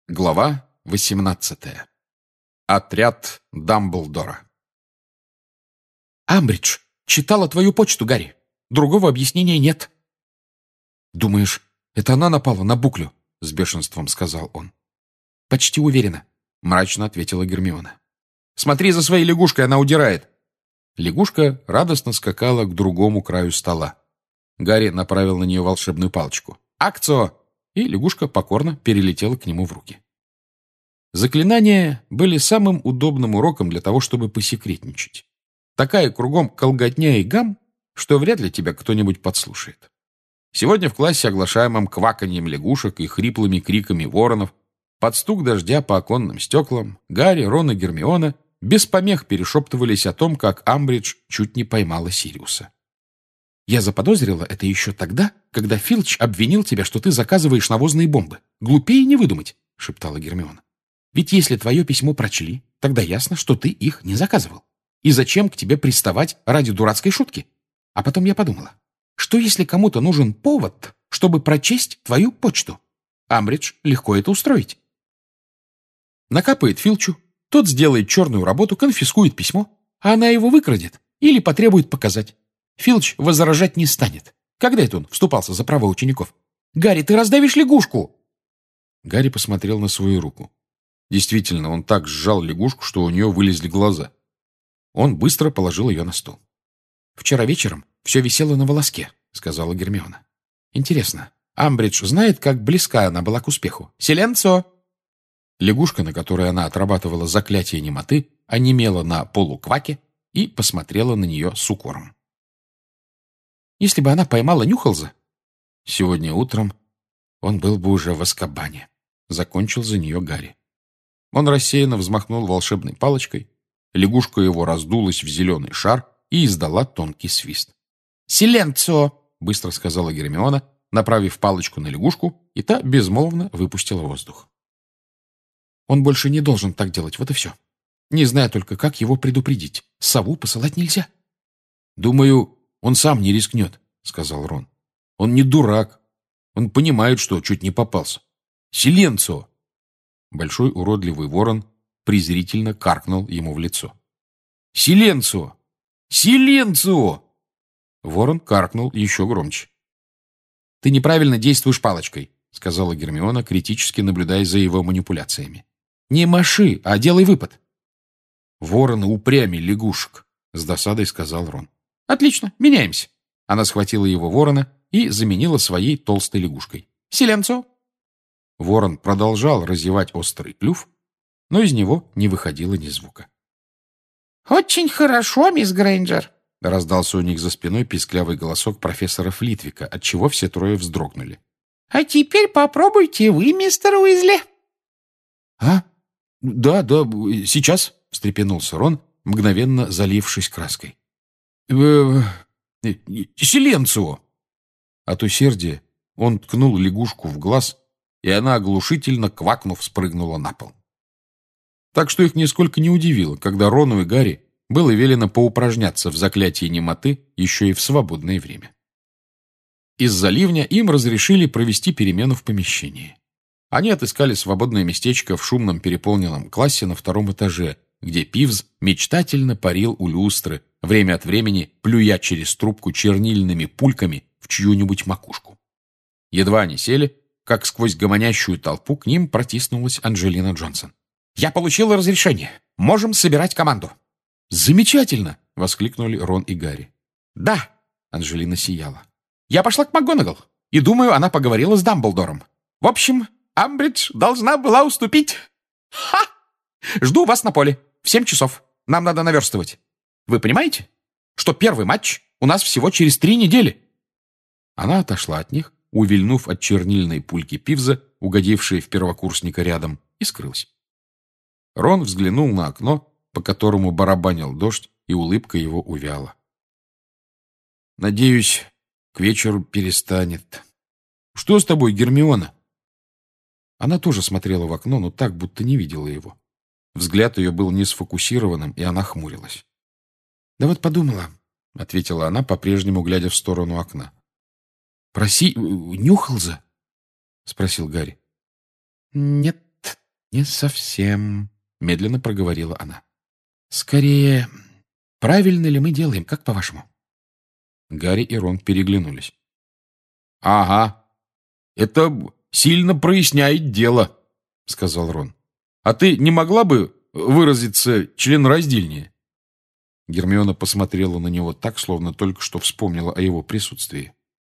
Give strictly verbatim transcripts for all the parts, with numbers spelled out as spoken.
Глава восемнадцатая. Отряд Дамблдора. «Амбридж читала твою почту, Гарри. Другого объяснения нет». «Думаешь, это она напала на Буклю?» — с бешенством сказал он. «Почти уверена», — мрачно ответила Гермиона. «Смотри за своей лягушкой, она удирает!» Лягушка радостно скакала к другому краю стола. Гарри направил на нее волшебную палочку. «Акцио!» И лягушка покорно перелетела к нему в руки. Заклинания были самым удобным уроком для того, чтобы посекретничать. Такая кругом колготня и гам, что вряд ли тебя кто-нибудь подслушает. Сегодня в классе, оглашаемом кваканьем лягушек и хриплыми криками воронов, под стук дождя по оконным стеклам, Гарри, Рон и Гермиона без помех перешептывались о том, как Амбридж чуть не поймала Сириуса. «Я заподозрила это еще тогда, когда Филч обвинил тебя, что ты заказываешь навозные бомбы. Глупее не выдумать», — шептала Гермиона. «Ведь если твое письмо прочли, тогда ясно, что ты их не заказывал. И зачем к тебе приставать ради дурацкой шутки? А потом я подумала, что если кому-то нужен повод, чтобы прочесть твою почту? Амбридж легко это устроить. Накапает Филчу, тот сделает черную работу, конфискует письмо, а она его выкрадет или потребует показать. Филч возражать не станет. Когда это он вступался за права учеников? Гарри, ты раздавишь лягушку!» Гарри посмотрел на свою руку. Действительно, он так сжал лягушку, что у нее вылезли глаза. Он быстро положил ее на стол. «Вчера вечером все висело на волоске», — сказала Гермиона. «Интересно, Амбридж знает, как близка она была к успеху? Силенцо!» Лягушка, на которой она отрабатывала заклятие немоты, онемела на полукваке и посмотрела на нее с укором. «Если бы она поймала Нюхалза, сегодня утром он был бы уже в Азкабане», — закончил за нее Гарри. Он рассеянно взмахнул волшебной палочкой, лягушка его раздулась в зеленый шар и издала тонкий свист. «Силенцо!» — быстро сказала Гермиона, направив палочку на лягушку, и та безмолвно выпустила воздух. «Он больше не должен так делать, вот и все. Не знаю только, как его предупредить. Сову посылать нельзя». «Думаю, он сам не рискнет», — сказал Рон. «Он не дурак. Он понимает, что чуть не попался. Силенцо!» Большой уродливый ворон презрительно каркнул ему в лицо. «Силенцо! Силенцо!» Ворон каркнул еще громче. «Ты неправильно действуешь палочкой», — сказала Гермиона, критически наблюдая за его манипуляциями. «Не маши, а делай выпад». «Вороны упрямей лягушек», — с досадой сказал Рон. «Отлично, меняемся». Она схватила его ворона и заменила своей толстой лягушкой. «Силенцо!» Ворон продолжал разевать острый клюв, но из него не выходило ни звука. «Очень хорошо, мисс Грейнджер», — раздался у них за спиной писклявый голосок профессора Флитвика, отчего все трое вздрогнули. «А теперь попробуйте вы, мистер Уизли». «А? Да, да, сейчас», — встрепенулся Рон, мгновенно залившись краской. «Э, Силенцо!» От усердия он ткнул лягушку в глаз, и она, оглушительно квакнув, спрыгнула на пол. Так что их нисколько не удивило, когда Рону и Гарри было велено поупражняться в заклятии немоты еще и в свободное время. Из-за ливня им разрешили провести перемену в помещении. Они отыскали свободное местечко в шумном переполненном классе на втором этаже, где Пивз мечтательно парил у люстры, время от времени плюя через трубку чернильными пульками в чью-нибудь макушку. Едва они сели, как сквозь гомонящую толпу к ним протиснулась Анджелина Джонсон. «Я получила разрешение. Можем собирать команду». «Замечательно!» — воскликнули Рон и Гарри. «Да!» — Анджелина сияла. «Я пошла к МакГонагал, и думаю, она поговорила с Дамблдором. В общем, Амбридж должна была уступить. Ха! Жду вас на поле. В семь часов. Нам надо наверстывать. Вы понимаете, что первый матч у нас всего через три недели?» Она отошла от них, увильнув от чернильной пульки Пивза, угодившей в первокурсника рядом, и скрылась. Рон взглянул на окно, по которому барабанил дождь, и улыбка его увяла. «Надеюсь, к вечеру перестанет. Что с тобой, Гермиона?» Она тоже смотрела в окно, но так, будто не видела его. Взгляд ее был не сфокусированным, и она хмурилась. «Да вот подумала», — ответила она, по-прежнему глядя в сторону окна. «Проси... Нюхалза?» — спросил Гарри. «Нет, Не совсем, медленно проговорила она. Скорее, правильно ли мы делаем, как по-вашему? Гарри и Рон переглянулись. «Ага, это сильно проясняет дело», — сказал Рон. «А ты не могла бы выразиться членораздельнее?» Гермиона посмотрела на него так, словно только что вспомнила о его присутствии.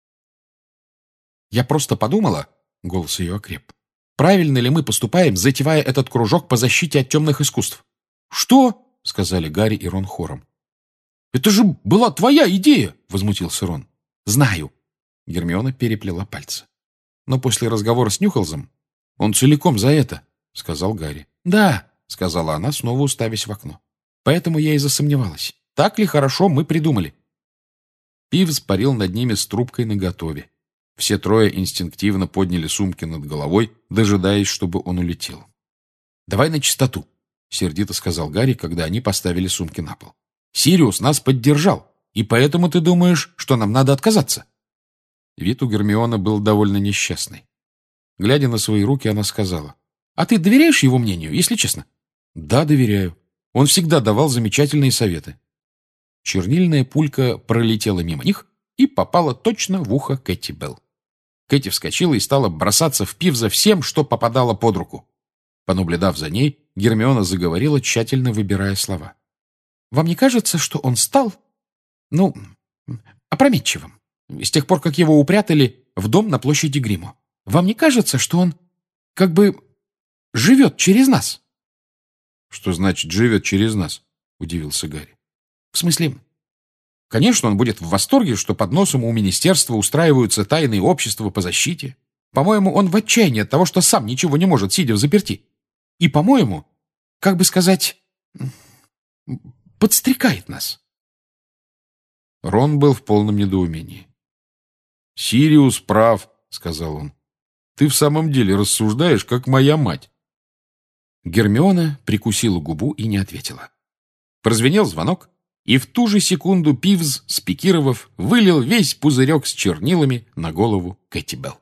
«Я просто подумала», — голос ее окреп, «правильно ли мы поступаем, затевая этот кружок по защите от темных искусств?» «Что?» — сказали Гарри и Рон хором. «Это же была твоя идея!» — возмутился Рон. «Знаю!» — Гермиона переплела пальцы. «Но после разговора с Нюхалзом он целиком за это!» — сказал Гарри. «Да!» — сказала она, снова уставясь в окно. «Поэтому я и засомневалась. Так ли хорошо мы придумали?» Пивз парил над ними с трубкой наготове. Все трое инстинктивно подняли сумки над головой, дожидаясь, чтобы он улетел. «Давай на чистоту!» — сердито сказал Гарри, когда они поставили сумки на пол. «Сириус нас поддержал, и поэтому ты думаешь, что нам надо отказаться?» Вид у Гермионы был довольно несчастный. Глядя на свои руки, она сказала: «А ты доверяешь его мнению, если честно?» «Да, доверяю. Он всегда давал замечательные советы». Чернильная пулька пролетела мимо них и попала точно в ухо Кэти Белл. Кэти вскочила и стала бросаться в Пивза всем, что попадало под руку. Понаблюдав за ней, Гермиона заговорила, тщательно выбирая слова. «Вам не кажется, что он стал, ну, опрометчивым, с тех пор, как его упрятали в дом на площади Гриммо? Вам не кажется, что он как бы живет через нас?» «Что значит «живет через нас»?» — удивился Гарри. «В смысле, конечно, он будет в восторге, что под носом у министерства устраиваются тайные общества по защите. По-моему, он в отчаянии от того, что сам ничего не может, сидя взаперти. И, по-моему, как бы сказать, подстрекает нас». Рон был в полном недоумении. «Сириус прав», — сказал он. «Ты в самом деле рассуждаешь, как моя мать». Гермиона прикусила губу и не ответила. Прозвенел звонок, и в ту же секунду Пивз, спикировав, вылил весь пузырек с чернилами на голову Кэти Белл.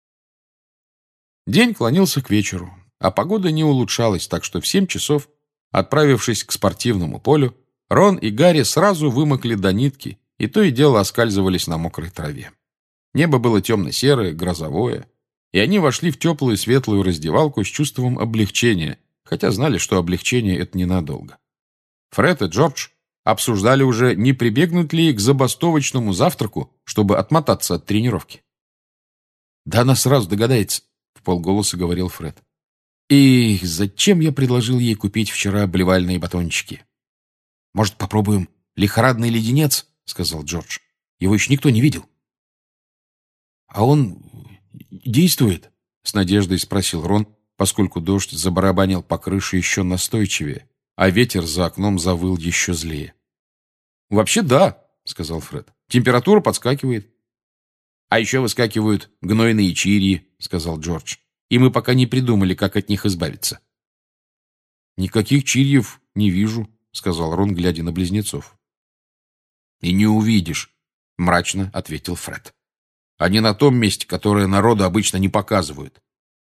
День клонился к вечеру, а погода не улучшалась, так что в семь часов, отправившись к спортивному полю, Рон и Гарри сразу вымокли до нитки, и то и дело оскальзывались на мокрой траве. Небо было темно-серое, грозовое, и они вошли в теплую светлую раздевалку с чувством облегчения, хотя знали, что облегчение — это ненадолго. Фред и Джордж обсуждали уже, не прибегнуть ли к забастовочному завтраку, чтобы отмотаться от тренировки. «Да она сразу догадается», — вполголоса говорил Фред. «И зачем я предложил ей купить вчера блевальные батончики?» «Может, попробуем лихорадный леденец?» — сказал Джордж. «Его еще никто не видел». «А он действует?» — с надеждой спросил Рон, поскольку дождь забарабанил по крыше еще настойчивее, а ветер за окном завыл еще злее. «Вообще да», — сказал Фред. «Температура подскакивает». «А еще выскакивают гнойные чирии», — сказал Джордж. «И мы пока не придумали, как от них избавиться». «Никаких чирьев не вижу», — сказал Рон, глядя на близнецов. «И не увидишь», — мрачно ответил Фред. «Они на том месте, которое народу обычно не показывают».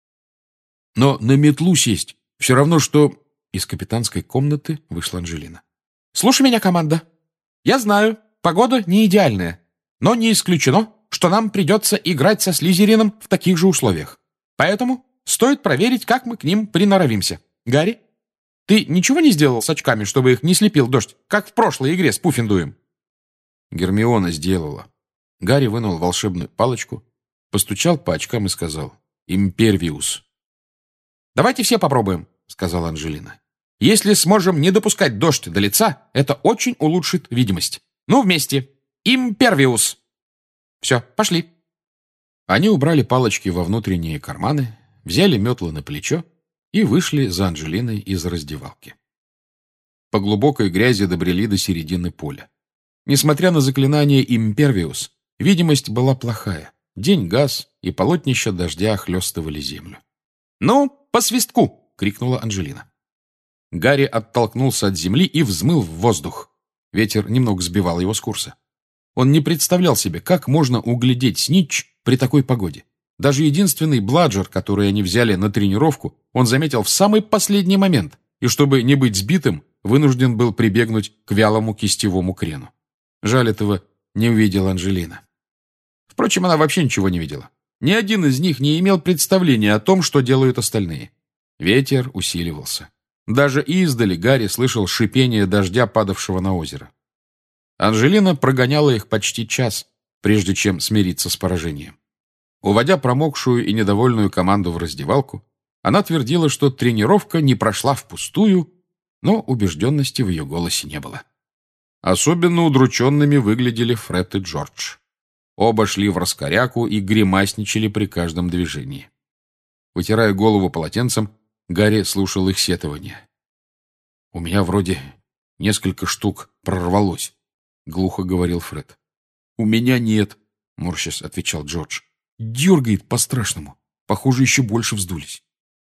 «Но на метлу сесть все равно, что...» Из капитанской комнаты вышла Анжелина. «Слушай меня, команда. Я знаю, погода не идеальная, но не исключено, что нам придется играть со Слизерином в таких же условиях. Поэтому стоит проверить, как мы к ним приноровимся. Гарри, ты ничего не сделал с очками, чтобы их не слепил дождь, как в прошлой игре с Пуффендуем?» Гермиона сделала. Гарри вынул волшебную палочку, постучал по очкам и сказал: «Импервиус». «Давайте все попробуем», — сказала Анжелина. «Если сможем не допускать дождь до лица, это очень улучшит видимость. Ну, вместе. Импервиус». «Все, пошли». Они убрали палочки во внутренние карманы, взяли метлы на плечо и вышли за Анжелиной из раздевалки. По глубокой грязи добрели до середины поля. Несмотря на заклинание «Импервиус», видимость была плохая. День гас, и полотнища дождя охлестывали землю. «Ну, по свистку!» — крикнула Анжелина. Гарри оттолкнулся от земли и взмыл в воздух. Ветер немного сбивал его с курса. Он не представлял себе, как можно углядеть Снитч при такой погоде. Даже единственный бладжер, который они взяли на тренировку, он заметил в самый последний момент, и чтобы не быть сбитым, вынужден был прибегнуть к вялому кистевому крену. Жаль, этого не увидела Анжелина. Впрочем, она вообще ничего не видела. Ни один из них не имел представления о том, что делают остальные. Ветер усиливался. Даже издали Гарри слышал шипение дождя, падавшего на озеро. Анжелина прогоняла их почти час, прежде чем смириться с поражением. Уводя промокшую и недовольную команду в раздевалку, она твердила, что тренировка не прошла впустую, но убежденности в ее голосе не было. Особенно удрученными выглядели Фред и Джордж. Оба шли в раскоряку и гримасничали при каждом движении. Вытирая голову полотенцем, Гарри слушал их сетования. «У меня вроде несколько штук прорвалось», — глухо говорил Фред. «У меня нет», — морщась отвечал Джордж. «Дергает по-страшному. Похоже, еще больше вздулись».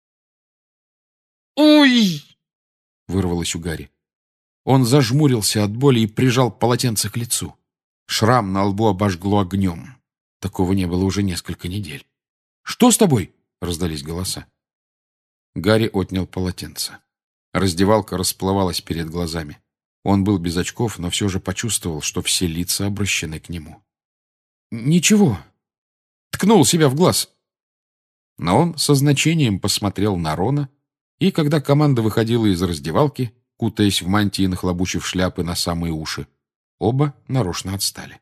«Ой!» — вырвалось у Гарри. Он зажмурился от боли и прижал полотенце к лицу. Шрам на лбу обожгло огнем. Такого не было уже несколько недель. «Что с тобой?» — раздались голоса. Гарри отнял полотенце. Раздевалка расплывалась перед глазами. Он был без очков, но все же почувствовал, что все лица обращены к нему. «Ничего». Ткнул себя в глаз. Но он со значением посмотрел на Рона, и когда команда выходила из раздевалки, кутаясь в мантии и нахлобучив шляпы на самые уши, оба нарочно отстали.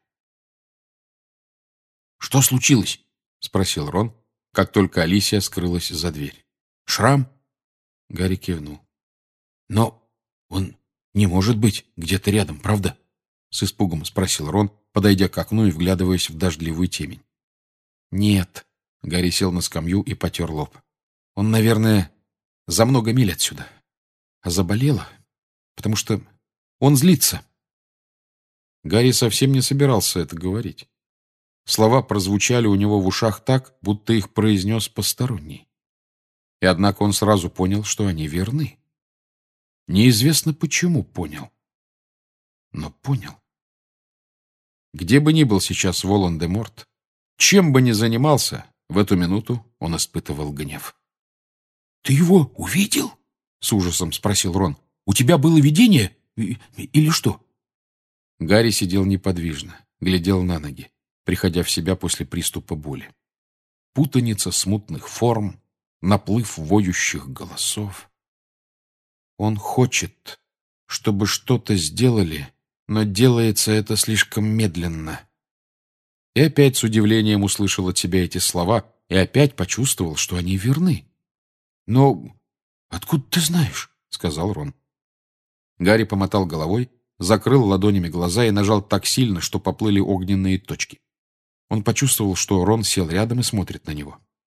«Что случилось?» — спросил Рон, как только Алисия скрылась за дверь. «Шрам?» — Гарри кивнул. «Но он не может быть где-то рядом, правда?» — с испугом спросил Рон, подойдя к окну и вглядываясь в дождливую темень. «Нет», — Гарри сел на скамью и потер лоб. «Он, наверное, за много миль отсюда. А заболела, потому что он злится». Гарри совсем не собирался это говорить. Слова прозвучали у него в ушах так, будто их произнес посторонний. И однако он сразу понял, что они верны. Неизвестно, почему понял. Но понял. Где бы ни был сейчас Волан-де-Морт, чем бы ни занимался, в эту минуту он испытывал гнев. «Ты его увидел?» — с ужасом спросил Рон. «У тебя было видение? Или что?» Гарри сидел неподвижно, глядел на ноги, приходя в себя после приступа боли. Путаница смутных форм, наплыв воющих голосов. Он хочет, чтобы что-то сделали, но делается это слишком медленно. И опять с удивлением услышал от себя эти слова и опять почувствовал, что они верны. «Но откуда ты знаешь?» — сказал Рон. Гарри помотал головой, закрыл ладонями глаза и нажал так сильно, что поплыли огненные точки. Он почувствовал, что Рон сел рядом и смотрит на него.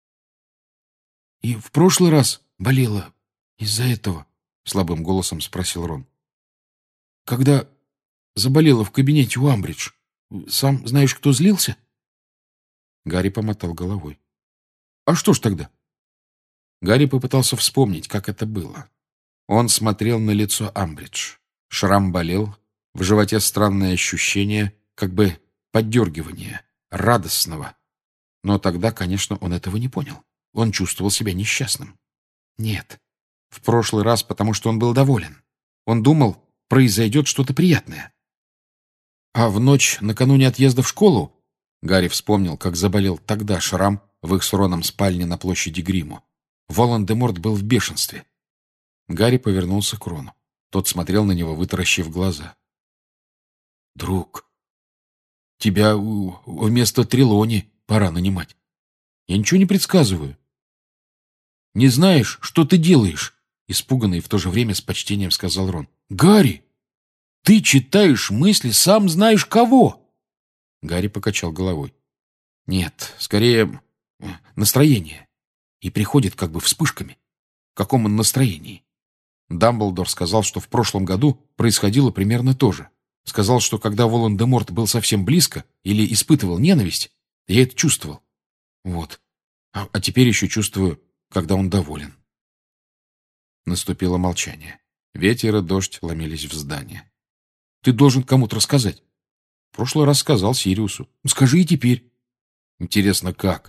«И в прошлый раз болела из-за этого?» — слабым голосом спросил Рон. «Когда заболела в кабинете у Амбридж, сам знаешь, кто злился?» Гарри помотал головой. «А что ж тогда?» Гарри попытался вспомнить, как это было. Он смотрел на лицо Амбридж. Шрам болел, в животе странное ощущение, как бы поддергивание, радостного. Но тогда, конечно, он этого не понял. Он чувствовал себя несчастным. Нет, в прошлый раз, потому что он был доволен. Он думал, произойдет что-то приятное. А в ночь накануне отъезда в школу Гарри вспомнил, как заболел тогда Шрам в их с Роном спальне на площади Гриммо. Волан-де-Морт был в бешенстве. Гарри повернулся к Рону. Тот смотрел на него, вытаращив глаза. «Друг, тебя вместо Трелони пора нанимать. Я ничего не предсказываю». «Не знаешь, что ты делаешь?» Испуганный и в то же время с почтением сказал Рон. «Гарри, ты читаешь мысли сам знаешь кого!» Гарри покачал головой. «Нет, скорее настроение. И приходит как бы вспышками. В каком он настроении?» Дамблдор сказал, что в прошлом году происходило примерно то же. Сказал, что когда Волан-де-Морт был совсем близко или испытывал ненависть, я это чувствовал. Вот. А, а теперь еще чувствую, когда он доволен. Наступило молчание. Ветер и дождь ломились в здание. «Ты должен кому-то рассказать». «В прошлый раз сказал Сириусу». «Скажи и теперь». «Интересно, как?»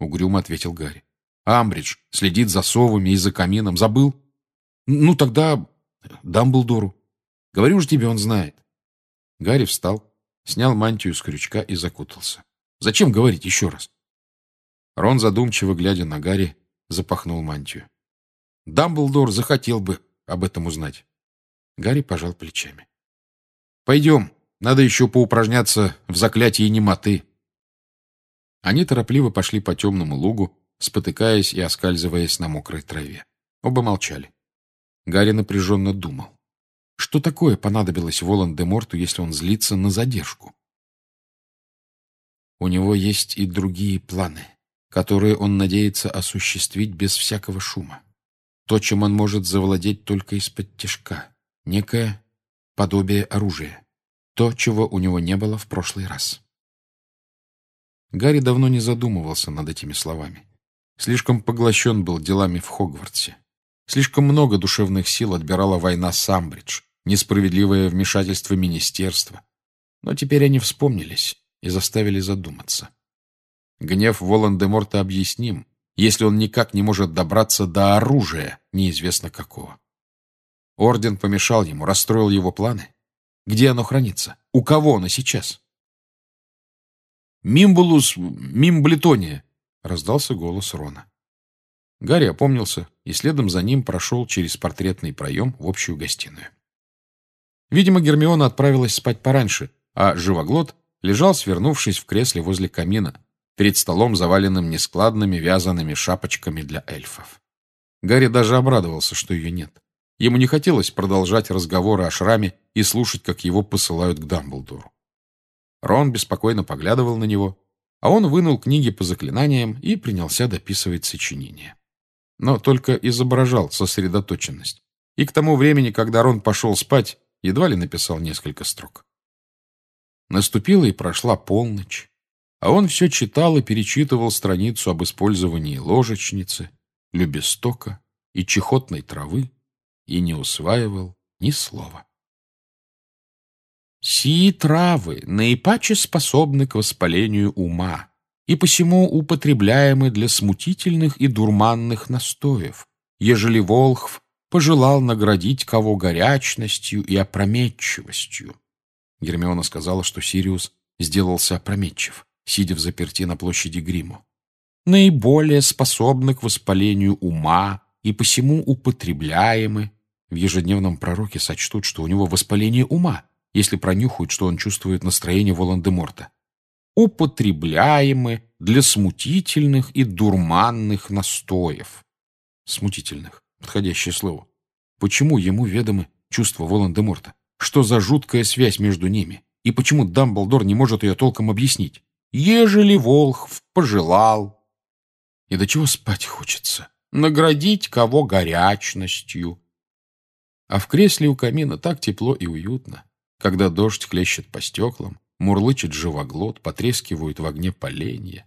угрюмо ответил Гарри. Амбридж следит за совами и за камином. Забыл? Ну, тогда Дамблдору. Говорю же тебе, он знает. Гарри встал, снял мантию с крючка и закутался. Зачем говорить еще раз? Рон, задумчиво глядя на Гарри, запахнул мантию. Дамблдор захотел бы об этом узнать. Гарри пожал плечами. Пойдем, надо еще поупражняться в заклятии немоты. Они торопливо пошли по темному лугу, спотыкаясь и оскальзываясь на мокрой траве. Оба молчали. Гарри напряженно думал. Что такое понадобилось Волан-де-Морту, если он злится на задержку? У него есть и другие планы, которые он надеется осуществить без всякого шума. То, чем он может завладеть только из-под тишка. Некое подобие оружия. То, чего у него не было в прошлый раз. Гарри давно не задумывался над этими словами. Слишком поглощен был делами в Хогвартсе. Слишком много душевных сил отбирала война с Амбридж, несправедливое вмешательство министерства. Но теперь они вспомнились и заставили задуматься. Гнев Волан-де-Морта объясним, если он никак не может добраться до оружия, неизвестно какого. Орден помешал ему, расстроил его планы. Где оно хранится? У кого оно сейчас? «Мимбулус Мимблетония!» — раздался голос Рона. Гарри опомнился и следом за ним прошел через портретный проем в общую гостиную. Видимо, Гермиона отправилась спать пораньше, а Живоглот лежал, свернувшись в кресле возле камина, перед столом, заваленным нескладными вязаными шапочками для эльфов. Гарри даже обрадовался, что ее нет. Ему не хотелось продолжать разговоры о шраме и слушать, как его посылают к Дамблдору. Рон беспокойно поглядывал на него, а он вынул книги по заклинаниям и принялся дописывать сочинение. Но только изображал сосредоточенность. И к тому времени, когда Рон пошел спать, едва ли написал несколько строк. Наступила и прошла полночь, а он все читал и перечитывал страницу об использовании ложечницы, любестока и чехотной травы и не усваивал ни слова. «Сии травы наипаче способны к воспалению ума и посему употребляемы для смутительных и дурманных настоев, ежели волхв пожелал наградить кого горячностью и опрометчивостью». Гермиона сказала, что Сириус сделался опрометчив, сидя взаперти на площади Гриммо. «Наиболее способны к воспалению ума и посему употребляемы». В ежедневном пророке сочтут, что у него воспаление ума, если пронюхают, что он чувствует настроение Волан-де-Морта. «Употребляемы для смутительных и дурманных настоев». Смутительных. Подходящее слово. Почему ему ведомы чувства Волан-де-Морта? Что за жуткая связь между ними? И почему Дамблдор не может ее толком объяснить? Ежели волхв пожелал. И до чего спать хочется? Наградить кого горячностью. А в кресле у камина так тепло и уютно, когда дождь хлещет по стеклам, мурлычет живоглот, потрескивают в огне поленья.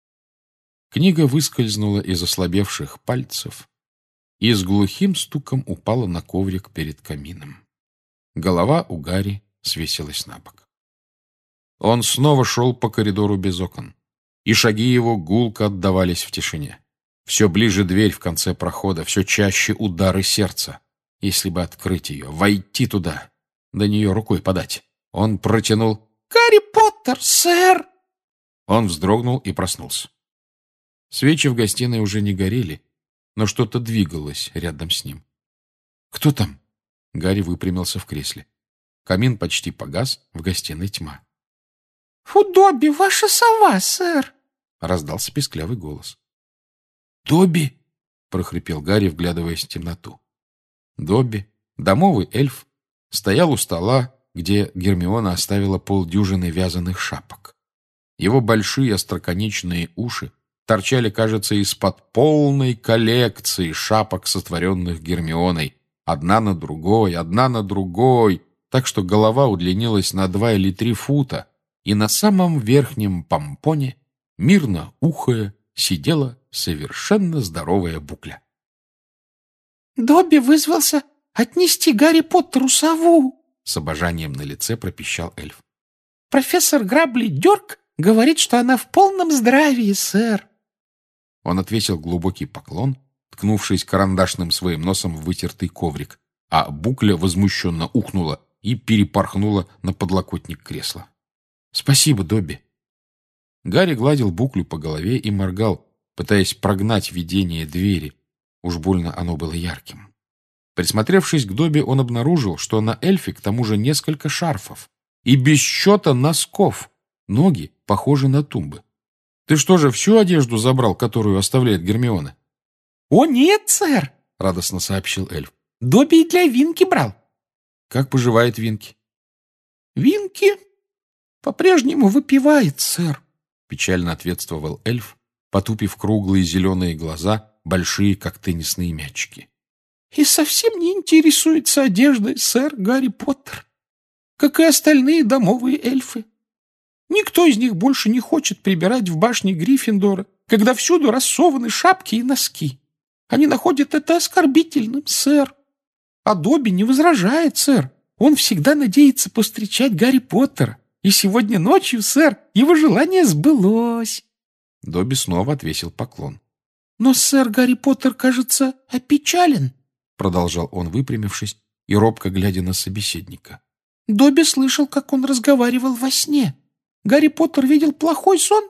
Книга выскользнула из ослабевших пальцев и с глухим стуком упала на коврик перед камином. Голова у Гарри свесилась на бок. Он снова шел по коридору без окон, и шаги его гулко отдавались в тишине. Все ближе дверь в конце прохода, все чаще удары сердца. Если бы открыть ее, войти туда, до нее рукой подать. Он протянул «Гарри Поттер, сэр!» Он вздрогнул и проснулся. Свечи в гостиной уже не горели, но что-то двигалось рядом с ним. «Кто там?» Гарри выпрямился в кресле. Камин почти погас, в гостиной тьма. «У Добби ваша сова, сэр!» — раздался писклявый голос. «Добби!» — прохрипел Гарри, вглядываясь в темноту. Добби, домовый эльф, стоял у стола, где Гермиона оставила полдюжины вязаных шапок. Его большие остроконечные уши торчали, кажется, из-под полной коллекции шапок, сотворенных Гермионой, одна на другой, одна на другой, так что голова удлинилась на два или три фута, и на самом верхнем помпоне, мирно ухая, сидела совершенно здоровая букля. «Добби вызвался отнести Гарри Поттеру сову!» С обожанием на лице пропищал эльф. «Профессор Грабли Дёрк говорит, что она в полном здравии, сэр!» Он отвесил глубокий поклон, ткнувшись карандашным своим носом в вытертый коврик, а Букля возмущенно ухнула и перепорхнула на подлокотник кресла. «Спасибо, Добби». Гарри гладил Буклю по голове и моргал, пытаясь прогнать видение двери. Уж больно оно было ярким. Присмотревшись к Добби, он обнаружил, что на эльфе к тому же несколько шарфов и без счета носков. Ноги похожи на тумбы. «Ты что же, всю одежду забрал, которую оставляет Гермиона?» «О, нет, сэр!» — радостно сообщил эльф. «Добби и для Винки брал». «Как поживает Винки?» «Винки по-прежнему выпивает, сэр», — печально ответствовал эльф, потупив круглые зеленые глаза, большие, как теннисные мячики. «И совсем не интересуется одеждой, сэр Гарри Поттер, как и остальные домовые эльфы. Никто из них больше не хочет прибирать в башне Гриффиндора, когда всюду рассованы шапки и носки. Они находят это оскорбительным, сэр. А Добби не возражает, сэр. Он всегда надеется повстречать Гарри Поттера. И сегодня ночью, сэр, его желание сбылось». Добби снова отвесил поклон. «Но сэр Гарри Поттер, кажется, опечален», — продолжал он, выпрямившись и робко глядя на собеседника. «Добби слышал, как он разговаривал во сне. Гарри Поттер видел плохой сон?»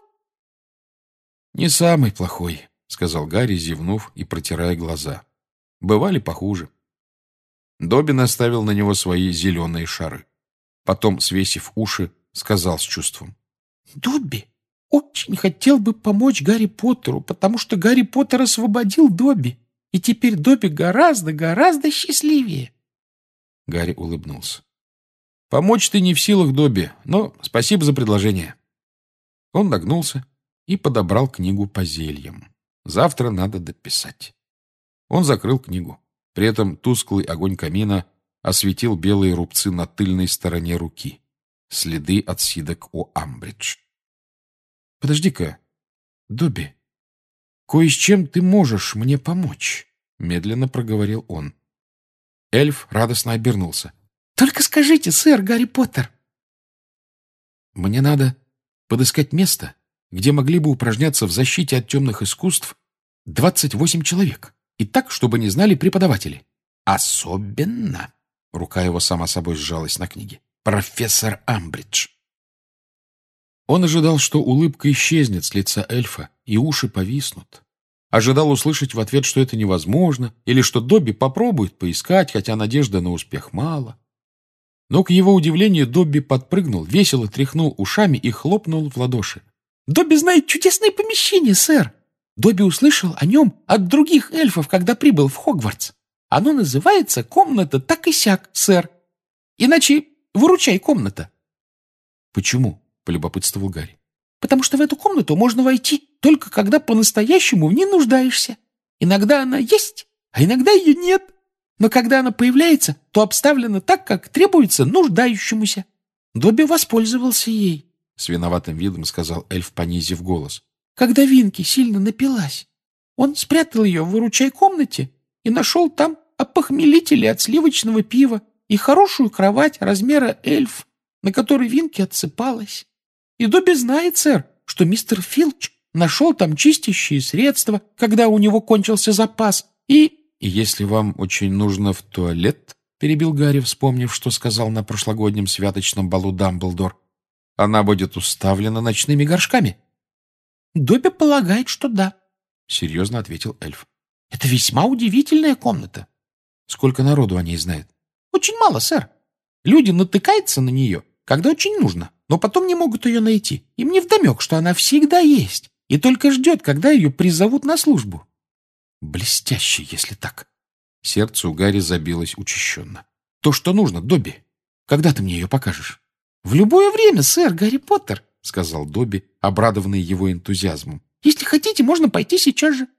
«Не самый плохой», — сказал Гарри, зевнув и протирая глаза. «Бывали похуже». Добби наставил на него свои зеленые шары. Потом, свесив уши, сказал с чувством. «Добби очень хотел бы помочь Гарри Поттеру, потому что Гарри Поттер освободил Добби, и теперь Добби гораздо-гораздо счастливее». Гарри улыбнулся. «Помочь ты не в силах, Добби, но спасибо за предложение». Он нагнулся и подобрал книгу по зельям. Завтра надо дописать. Он закрыл книгу. При этом тусклый огонь камина осветил белые рубцы на тыльной стороне руки. Следы от сидок у Амбридж. «Подожди-ка, Добби, кое с чем ты можешь мне помочь», — медленно проговорил он. Эльф радостно обернулся. «Только скажите, сэр Гарри Поттер». «Мне надо подыскать место, где могли бы упражняться в защите от темных искусств двадцать восемь человек, и так, чтобы не знали преподаватели. Особенно...» Рука его сама собой сжалась на книге. «Профессор Амбридж». Он ожидал, что улыбка исчезнет с лица эльфа, и уши повиснут. Ожидал услышать в ответ, что это невозможно, или что Добби попробует поискать, хотя надежды на успех мало. Но, к его удивлению, Добби подпрыгнул, весело тряхнул ушами и хлопнул в ладоши. «Добби знает чудесное помещение, сэр. Добби услышал о нем от других эльфов, когда прибыл в Хогвартс. Оно называется «Комната так и сяк», сэр. Иначе «Выручай, комната». «Почему?» — полюбопытствовал Гарри. «Потому что в эту комнату можно войти только когда по-настоящему в ней нуждаешься. Иногда она есть, а иногда ее нет. Но когда она появляется, то обставлена так, как требуется нуждающемуся. Добби воспользовался ей», — с виноватым видом сказал эльф, понизив голос. «Когда Винки сильно напилась. Он спрятал ее в выручай комнате и нашел там опохмелители от сливочного пива и хорошую кровать размера эльф, на которой Винки отсыпалась. И Добби знает, сэр, что мистер Филч нашел там чистящие средства, когда у него кончился запас, и...» «И если вам очень нужно в туалет», — перебил Гарри, вспомнив, что сказал на прошлогоднем святочном балу Дамблдор, «она будет уставлена ночными горшками». «Добби полагает, что да», — серьезно ответил эльф. «Это весьма удивительная комната». «Сколько народу о ней знает?» «Очень мало, сэр. Люди натыкаются на нее, когда очень нужно, но потом не могут ее найти. Им невдомек, что она всегда есть, и только ждет, когда ее призовут на службу». «Блестяще, если так». Сердце у Гарри забилось учащенно. «То, что нужно, Добби. Когда ты мне ее покажешь?» «В любое время, сэр Гарри Поттер», — сказал Добби, обрадованный его энтузиазмом. «Если хотите, можно пойти сейчас же».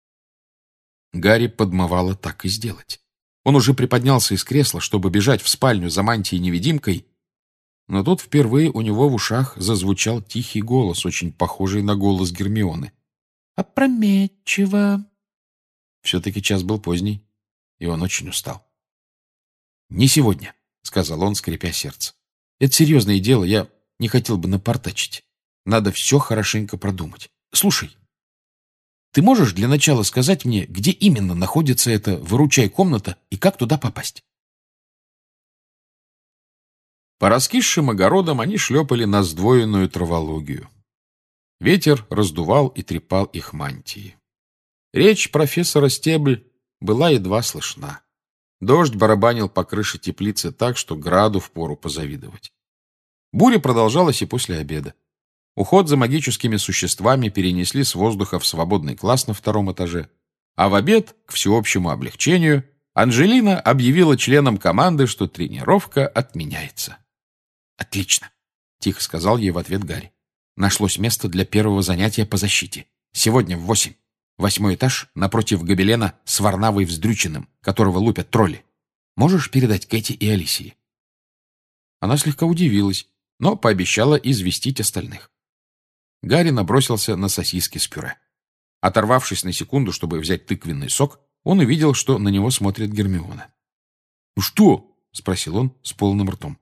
Гарри подмывало так и сделать. Он уже приподнялся из кресла, чтобы бежать в спальню за мантией-невидимкой, но тут впервые у него в ушах зазвучал тихий голос, очень похожий на голос Гермионы. «Опрометчиво». Все-таки час был поздний, и он очень устал. «Не сегодня», — сказал он, скрипя сердце. «Это серьезное дело, я не хотел бы напортачить. Надо все хорошенько продумать. Слушай». Ты можешь для начала сказать мне, где именно находится эта выручай-комната и как туда попасть?» По раскисшим огородам они шлепали на сдвоенную травологию. Ветер раздувал и трепал их мантии. Речь профессора Стебль была едва слышна. Дождь барабанил по крыше теплицы так, что Граду впору позавидовать. Буря продолжалась и после обеда. Уход за магическими существами перенесли с воздуха в свободный класс на втором этаже, а в обед, к всеобщему облегчению, Анжелина объявила членам команды, что тренировка отменяется. «Отлично», — тихо сказал ей в ответ Гарри. «Нашлось место для первого занятия по защите. Сегодня в восемь. Восьмой этаж напротив гобелена с Варнавой Вздрюченным, которого лупят тролли. Можешь передать Кэти и Алисии?» Она слегка удивилась, но пообещала известить остальных. Гарри набросился на сосиски с пюре. Оторвавшись на секунду, чтобы взять тыквенный сок, он увидел, что на него смотрит Гермиона. «Ну что?» — спросил он с полным ртом.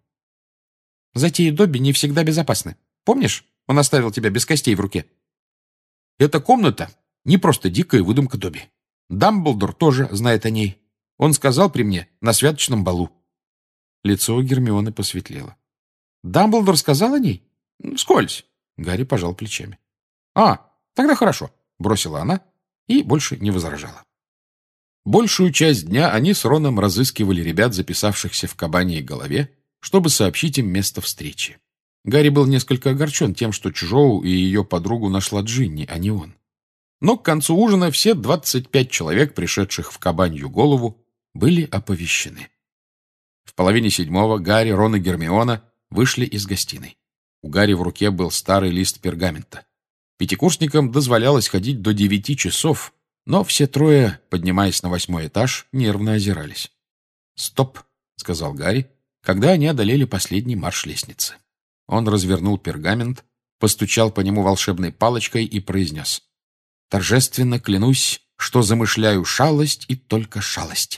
«Затеи Добби не всегда безопасны. Помнишь, он оставил тебя без костей в руке?» «Эта комната не просто дикая выдумка Добби. Дамблдор тоже знает о ней. Он сказал при мне на святочном балу». Лицо Гермионы посветлело. «Дамблдор сказал о ней? Скользь». Гарри пожал плечами. «А, тогда хорошо», — бросила она и больше не возражала. Большую часть дня они с Роном разыскивали ребят, записавшихся в кабаньей голове, чтобы сообщить им место встречи. Гарри был несколько огорчен тем, что Чжоу и ее подругу нашла Джинни, а не он. Но к концу ужина все двадцать пять человек, пришедших в кабанью голову, были оповещены. В половине седьмого Гарри, Рон и Гермиона вышли из гостиной. У Гарри в руке был старый лист пергамента. Пятикурсникам дозволялось ходить до девяти часов, но все трое, поднимаясь на восьмой этаж, нервно озирались. «Стоп», — сказал Гарри, когда они одолели последний марш лестницы. Он развернул пергамент, постучал по нему волшебной палочкой и произнес: «Торжественно клянусь, что замышляю шалость и только шалость».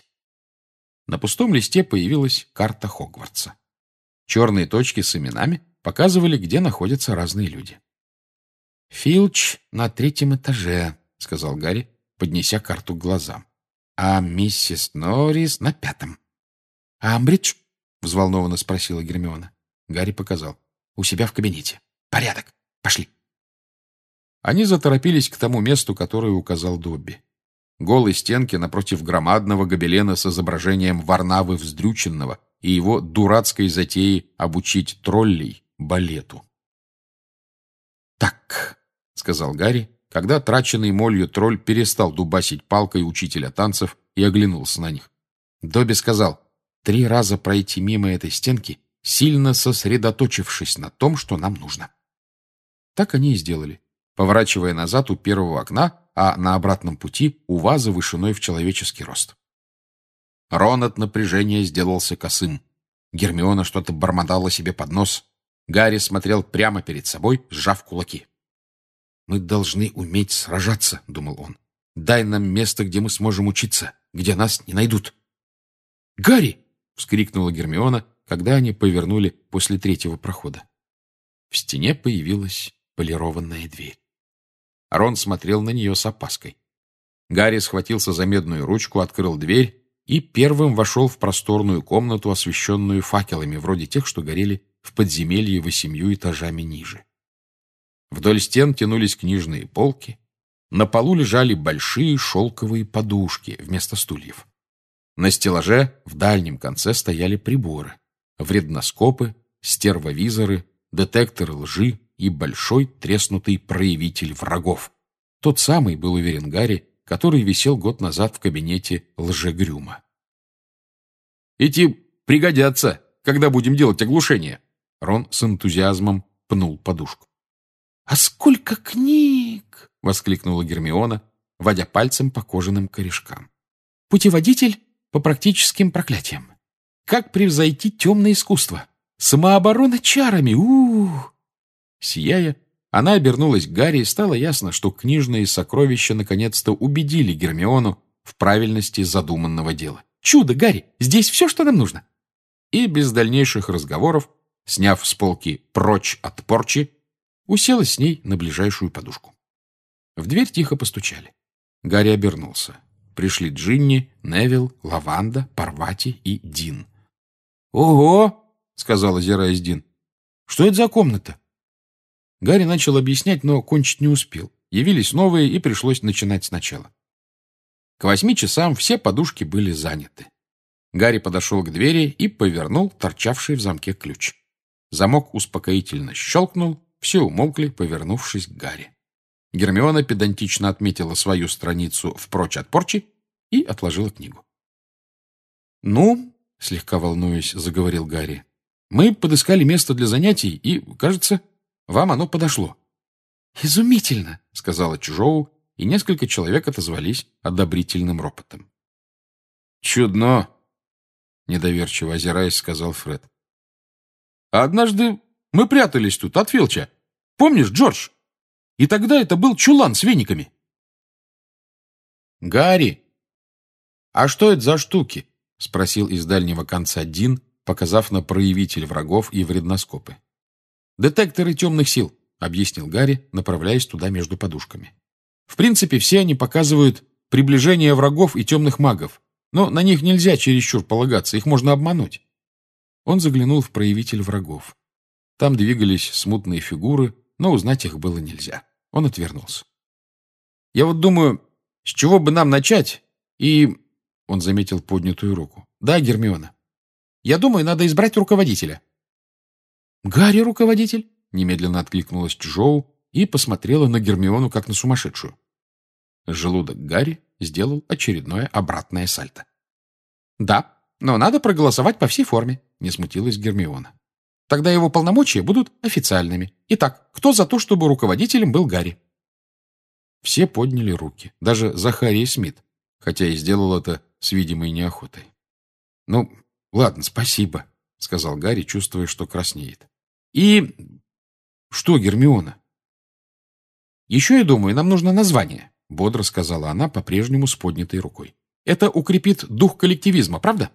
На пустом листе появилась карта Хогвартса. Черные точки с именами показывали, где находятся разные люди. «Филч на третьем этаже», — сказал Гарри, поднеся карту к глазам. «А миссис Норрис на пятом». «А Амбридж?» — взволнованно спросила Гермиона. Гарри показал. «У себя в кабинете. Порядок. Пошли». Они заторопились к тому месту, которое указал Добби. Голой стенке напротив громадного гобелена с изображением Варнавы Вздрюченного и его дурацкой затеи обучить троллей балету. «Так», — сказал Гарри, когда траченный молью тролль перестал дубасить палкой учителя танцев и оглянулся на них. Добби сказал: «Три раза пройти мимо этой стенки, сильно сосредоточившись на том, что нам нужно». Так они и сделали, поворачивая назад у первого окна, а на обратном пути у вазы вышиной в человеческий рост. Рон от напряжения сделался косым. Гермиона что-то бормотала себе под нос. Гарри смотрел прямо перед собой, сжав кулаки. «Мы должны уметь сражаться», — думал он. «Дай нам место, где мы сможем учиться, где нас не найдут». «Гарри!» — вскрикнула Гермиона, когда они повернули после третьего прохода. В стене появилась полированная дверь. Рон смотрел на нее с опаской. Гарри схватился за медную ручку, открыл дверь и первым вошел в просторную комнату, освещенную факелами, вроде тех, что горели в подземелье восемью этажами ниже. Вдоль стен тянулись книжные полки. На полу лежали большие шелковые подушки вместо стульев. На стеллаже в дальнем конце стояли приборы: вредноскопы, стервовизоры, детекторы лжи и большой треснутый проявитель врагов. Тот самый, был уверен Гарри, который висел год назад в кабинете лжегрюма. «Эти пригодятся, когда будем делать оглушение!» Рон с энтузиазмом пнул подушку. «А сколько книг!» — воскликнула Гермиона, водя пальцем по кожаным корешкам. «Путеводитель по практическим проклятиям. Как превзойти темное искусство? Самооборона чарами! У-у-у!» Сияя, она обернулась к Гарри, и стало ясно, что книжные сокровища наконец-то убедили Гермиону в правильности задуманного дела. «Чудо, Гарри! Здесь все, что нам нужно!» И без дальнейших разговоров, сняв с полки «Прочь от порчи», уселась с ней на ближайшую подушку. В дверь тихо постучали. Гарри обернулся. Пришли Джинни, Невилл, Лаванда, Парвати и Дин. «Ого!» — сказал, озираясь Дин. «Что это за комната?» Гарри начал объяснять, но кончить не успел. Явились новые, и пришлось начинать сначала. К восьми часам все подушки были заняты. Гарри подошел к двери и повернул торчавший в замке ключ. Замок успокоительно щелкнул, все умолкли, повернувшись к Гарри. Гермиона педантично отметила свою страницу «Впрочь от порчи» и отложила книгу. «Ну, — слегка волнуясь, заговорил Гарри, — мы подыскали место для занятий, и, кажется, вам оно подошло». «Изумительно!» — сказала Чжоу, и несколько человек отозвались одобрительным ропотом. «Чудно!» — недоверчиво озираясь, сказал Фред. «А однажды мы прятались тут от Филча. Помнишь, Джордж? И тогда это был чулан с вениками». «Гарри, а что это за штуки?» — спросил из дальнего конца Дин, показав на проявитель врагов и вредноскопы. «Детекторы темных сил», — объяснил Гарри, направляясь туда между подушками. «В принципе, все они показывают приближение врагов и темных магов, но на них нельзя чересчур полагаться, их можно обмануть». Он заглянул в проявитель врагов. Там двигались смутные фигуры, но узнать их было нельзя. Он отвернулся. «Я вот думаю, с чего бы нам начать?» И... Он заметил поднятую руку. «Да, Гермиона. Я думаю, надо избрать руководителя». «Гарри руководитель?» Немедленно откликнулась Чжоу и посмотрела на Гермиону, как на сумасшедшую. Желудок Гарри сделал очередное обратное сальто. «Да, но надо проголосовать по всей форме», — не смутилась Гермиона. «Тогда его полномочия будут официальными. Итак, кто за то, чтобы руководителем был Гарри?» Все подняли руки, даже Захария Смит, хотя и сделал это с видимой неохотой. «Ну, ладно, спасибо», — сказал Гарри, чувствуя, что краснеет. «И... что, Гермиона?» «Еще, я думаю, нам нужно название», — бодро сказала она, по-прежнему с поднятой рукой. «Это укрепит дух коллективизма, правда?»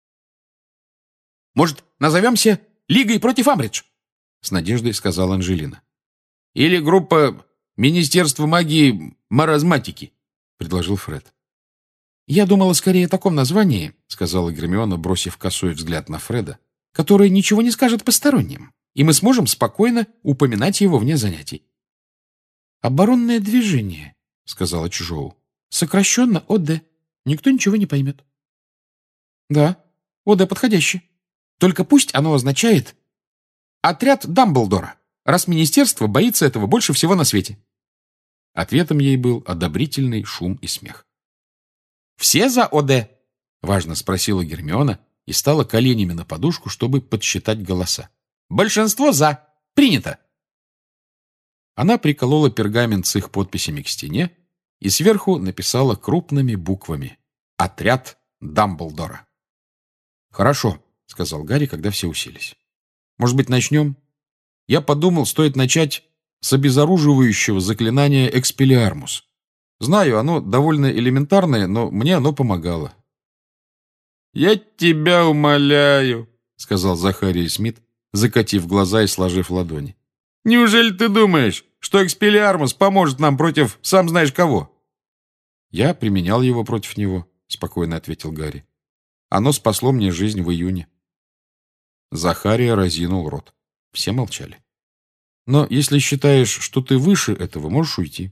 «Может, назовемся Лигой против Амбридж?» — с надеждой сказала Анжелина. «Или группа Министерства магии маразматики», — предложил Фред. «Я думала скорее о таком названии», — сказала Гермиона, бросив косой взгляд на Фреда, «которое ничего не скажет посторонним, и мы сможем спокойно упоминать его вне занятий». «Оборонное движение», — сказала Чжоу. «Сокращенно ОД. Никто ничего не поймет». «Да, ОД подходящее. Только пусть оно означает «Отряд Дамблдора», раз министерство боится этого больше всего на свете». Ответом ей был одобрительный шум и смех. «Все за ОД?» — важно спросила Гермиона и стала коленями на подушку, чтобы подсчитать голоса. «Большинство за. Принято!» Она приколола пергамент с их подписями к стене и сверху написала крупными буквами «Отряд Дамблдора». «Хорошо», — сказал Гарри, когда все уселись. «Может быть, начнем? Я подумал, стоит начать с обезоруживающего заклинания «Экспеллиармус». Знаю, оно довольно элементарное, но мне оно помогало». «Я тебя умоляю», — сказал Захария Смит, закатив глаза и сложив ладони. «Неужели ты думаешь, что Экспеллиармус поможет нам против сам знаешь кого?» «Я применял его против него», — спокойно ответил Гарри. «Оно спасло мне жизнь в июне». Захария разинул рот. Все молчали. «Но если считаешь, что ты выше этого, можешь уйти».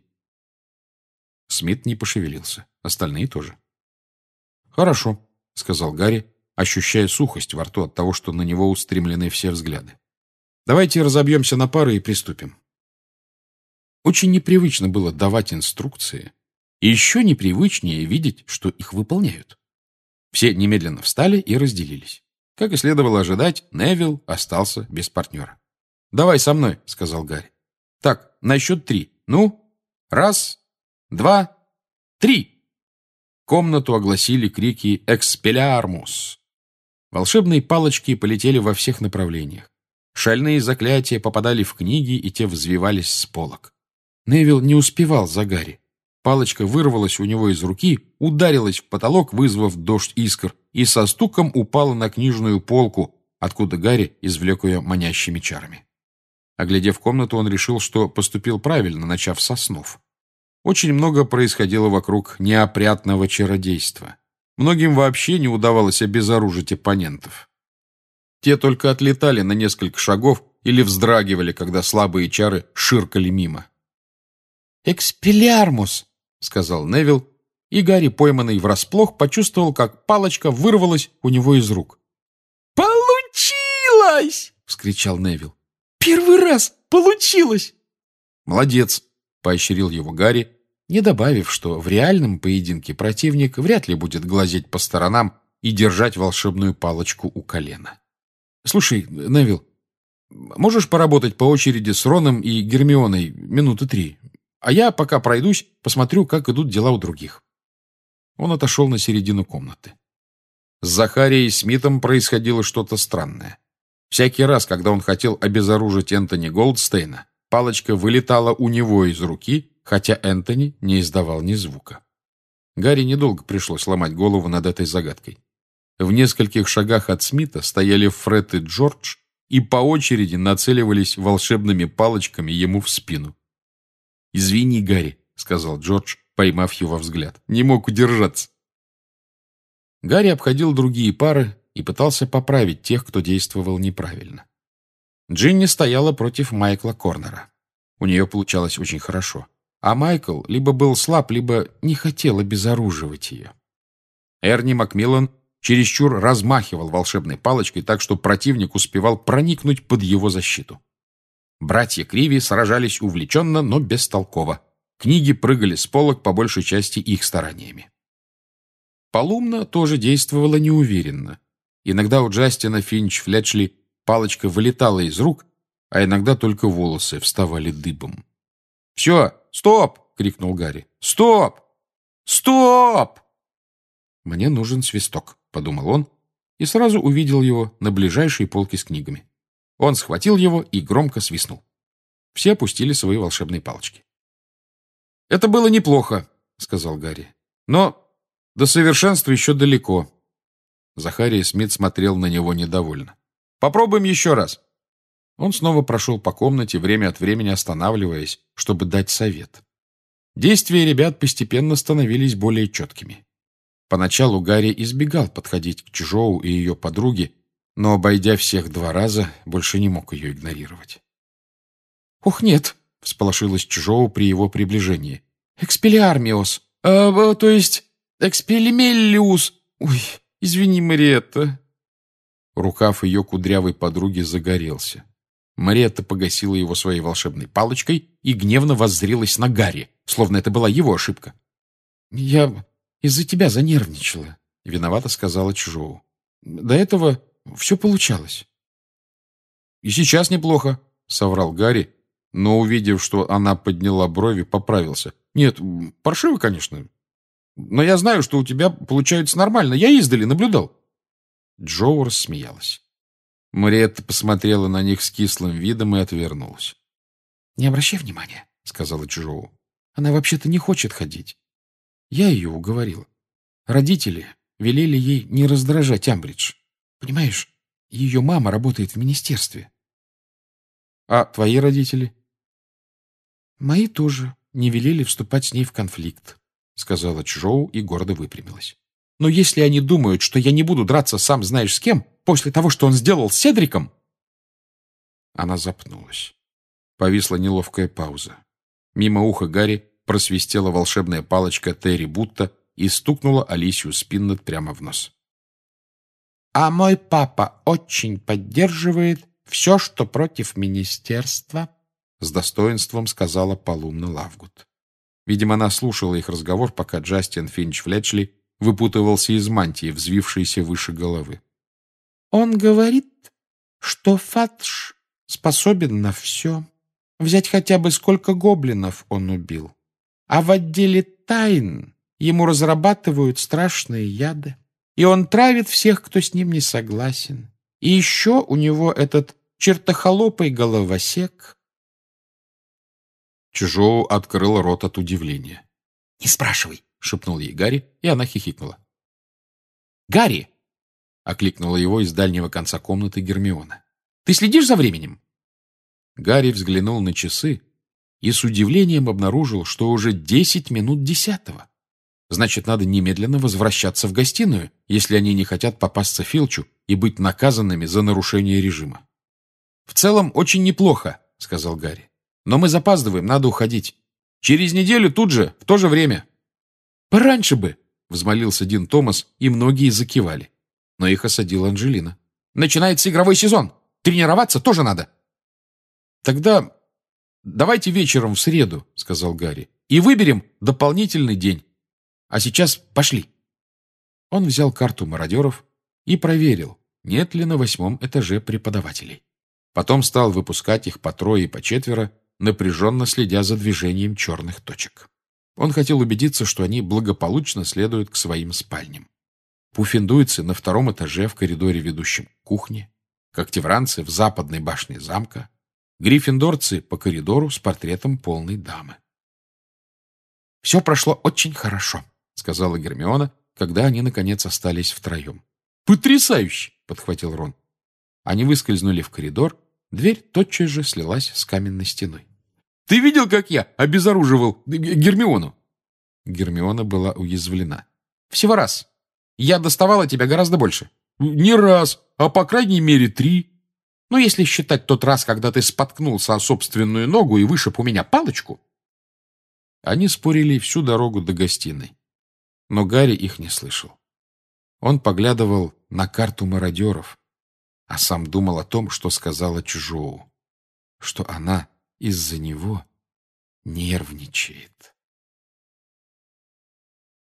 Смит не пошевелился. Остальные тоже. «Хорошо», — сказал Гарри, ощущая сухость во рту от того, что на него устремлены все взгляды. «Давайте разобьемся на пары и приступим». Очень непривычно было давать инструкции, и еще непривычнее видеть, что их выполняют. Все немедленно встали и разделились. Как и следовало ожидать, Невилл остался без партнера. «Давай со мной», — сказал Гарри. «Так, на счет три. Ну, раз, два, три!» Комнату огласили крики «Экспеллиармус!». Волшебные палочки полетели во всех направлениях. Шальные заклятия попадали в книги, и те взвивались с полок. Невилл не успевал за Гарри. Палочка вырвалась у него из руки, ударилась в потолок, вызвав дождь искр, и со стуком упала на книжную полку, откуда Гарри извлек ее манящими чарами. Оглядев комнату, он решил, что поступил правильно, начав со снов. Очень много происходило вокруг неопрятного чародейства. Многим вообще не удавалось обезоружить оппонентов. Те только отлетали на несколько шагов или вздрагивали, когда слабые чары ширкали мимо. «Экспеллиармус!» — сказал Невилл, и Гарри, пойманный врасплох, почувствовал, как палочка вырвалась у него из рук. «Получилось!» — вскричал Невилл. «Первый раз получилось!» «Молодец!» — поощрил его Гарри, не добавив, что в реальном поединке противник вряд ли будет глазеть по сторонам и держать волшебную палочку у колена. «Слушай, Невилл, можешь поработать по очереди с Роном и Гермионой минуты три, а я пока пройдусь, посмотрю, как идут дела у других». Он отошел на середину комнаты. С Захарией Смитом происходило что-то странное. Всякий раз, когда он хотел обезоружить Энтони Голдстейна, палочка вылетала у него из руки, хотя Энтони не издавал ни звука. Гарри недолго пришлось ломать голову над этой загадкой. В нескольких шагах от Смита стояли Фред и Джордж и по очереди нацеливались волшебными палочками ему в спину. «Извини, Гарри», — сказал Джордж, поймав его взгляд. «Не мог удержаться». Гарри обходил другие пары и пытался поправить тех, кто действовал неправильно. Джинни стояла против Майкла Корнера. У нее получалось очень хорошо. А Майкл либо был слаб, либо не хотел обезоруживать ее. Эрни Макмиллан чересчур размахивал волшебной палочкой так, что противник успевал проникнуть под его защиту. Братья Криви сражались увлеченно, но бестолково. Книги прыгали с полок по большей части их стараниями. Полумна тоже действовала неуверенно. Иногда у Джастина Финч-Флетчли палочка вылетала из рук, а иногда только волосы вставали дыбом. «Все, стоп!» — крикнул Гарри. «Стоп! Стоп!» «Мне нужен свисток», — подумал он, и сразу увидел его на ближайшей полке с книгами. Он схватил его и громко свистнул. Все опустили свои волшебные палочки. «Это было неплохо», — сказал Гарри. «Но до совершенства еще далеко». Захария Смит смотрел на него недовольно. «Попробуем еще раз». Он снова прошел по комнате, время от времени останавливаясь, чтобы дать совет. Действия ребят постепенно становились более четкими. Поначалу Гарри избегал подходить к Чжоу и ее подруге, но, обойдя всех два раза, больше не мог ее игнорировать. «Ох, нет!» — всполошилась Чжоу при его приближении. «Экспеллиармиос! А, то есть экспеллимеллиус! Ой, извини, Мариетта!» Рукав ее кудрявой подруги загорелся. Мариетта погасила его своей волшебной палочкой и гневно воззрелась на Гарри, словно это была его ошибка. «Я из-за тебя занервничала», — виновато сказала Чжоу. «До этого все получалось». «И сейчас неплохо», — соврал Гарри, но, увидев, что она подняла брови, поправился. «Нет, паршиво, конечно. Но я знаю, что у тебя получается нормально. Я издали наблюдал». Джоу рассмеялась. Мариетта посмотрела на них с кислым видом и отвернулась. «Не обращай внимания», — сказала Чжоу. «Она вообще-то не хочет ходить. Я ее уговорила. Родители велели ей не раздражать Амбридж. Понимаешь, ее мама работает в министерстве». «А твои родители?» «Мои тоже не велели вступать с ней в конфликт», — сказала Чжоу и гордо выпрямилась. «Но если они думают, что я не буду драться сам знаешь с кем, после того, что он сделал с Седриком...» Она запнулась. Повисла неловкая пауза. Мимо уха Гарри просвистела волшебная палочка Терри Бутта и стукнула Алисию Спиннет прямо в нос. «А мой папа очень поддерживает все, что против министерства», — с достоинством сказала Полумна Лавгуд. Видимо, она слушала их разговор, пока Джастин Финч-Флетчли выпутывался из мантии, взвившейся выше головы. «Он говорит, что Фадж способен на все. Взять хотя бы сколько гоблинов он убил. А в отделе тайн ему разрабатывают страшные яды. И он травит всех, кто с ним не согласен. И еще у него этот чертохолопый головосек». Чжоу открыл рот от удивления. «Не спрашивай», — шепнул ей Гарри, и она хихикнула. «Гарри!» — окликнула его из дальнего конца комнаты Гермиона. «Ты следишь за временем?» Гарри взглянул на часы и с удивлением обнаружил, что уже десять минут десятого. Значит, надо немедленно возвращаться в гостиную, если они не хотят попасться Филчу и быть наказанными за нарушение режима. «В целом, очень неплохо», — сказал Гарри. «Но мы запаздываем, надо уходить. Через неделю тут же, в то же время». «Пораньше бы», — взмолился Дин Томас, и многие закивали. Но их осадила Анджелина. «Начинается игровой сезон. Тренироваться тоже надо». «Тогда давайте вечером в среду», — сказал Гарри, «и выберем дополнительный день. А сейчас пошли». Он взял карту мародеров и проверил, нет ли на восьмом этаже преподавателей. Потом стал выпускать их по трое и по четверо, напряженно следя за движением черных точек. Он хотел убедиться, что они благополучно следуют к своим спальням. Пуффендуйцы на втором этаже в коридоре, ведущем к кухне, когтевранцы в западной башне замка, гриффиндорцы по коридору с портретом полной дамы. «Все прошло очень хорошо», — сказала Гермиона, когда они, наконец, остались втроем. «Потрясающе!» — подхватил Рон. Они выскользнули в коридор, дверь тотчас же слилась с каменной стеной. «Ты видел, как я обезоруживал Гермиону?» Гермиона была уязвлена. «Всего раз. Я доставала тебя гораздо больше». «Не раз, а по крайней мере три». «Ну, если считать тот раз, когда ты споткнулся о собственную ногу и вышиб у меня палочку». Они спорили всю дорогу до гостиной. Но Гарри их не слышал. Он поглядывал на карту мародеров, а сам думал о том, что сказала Чжоу, что она из-за него нервничает.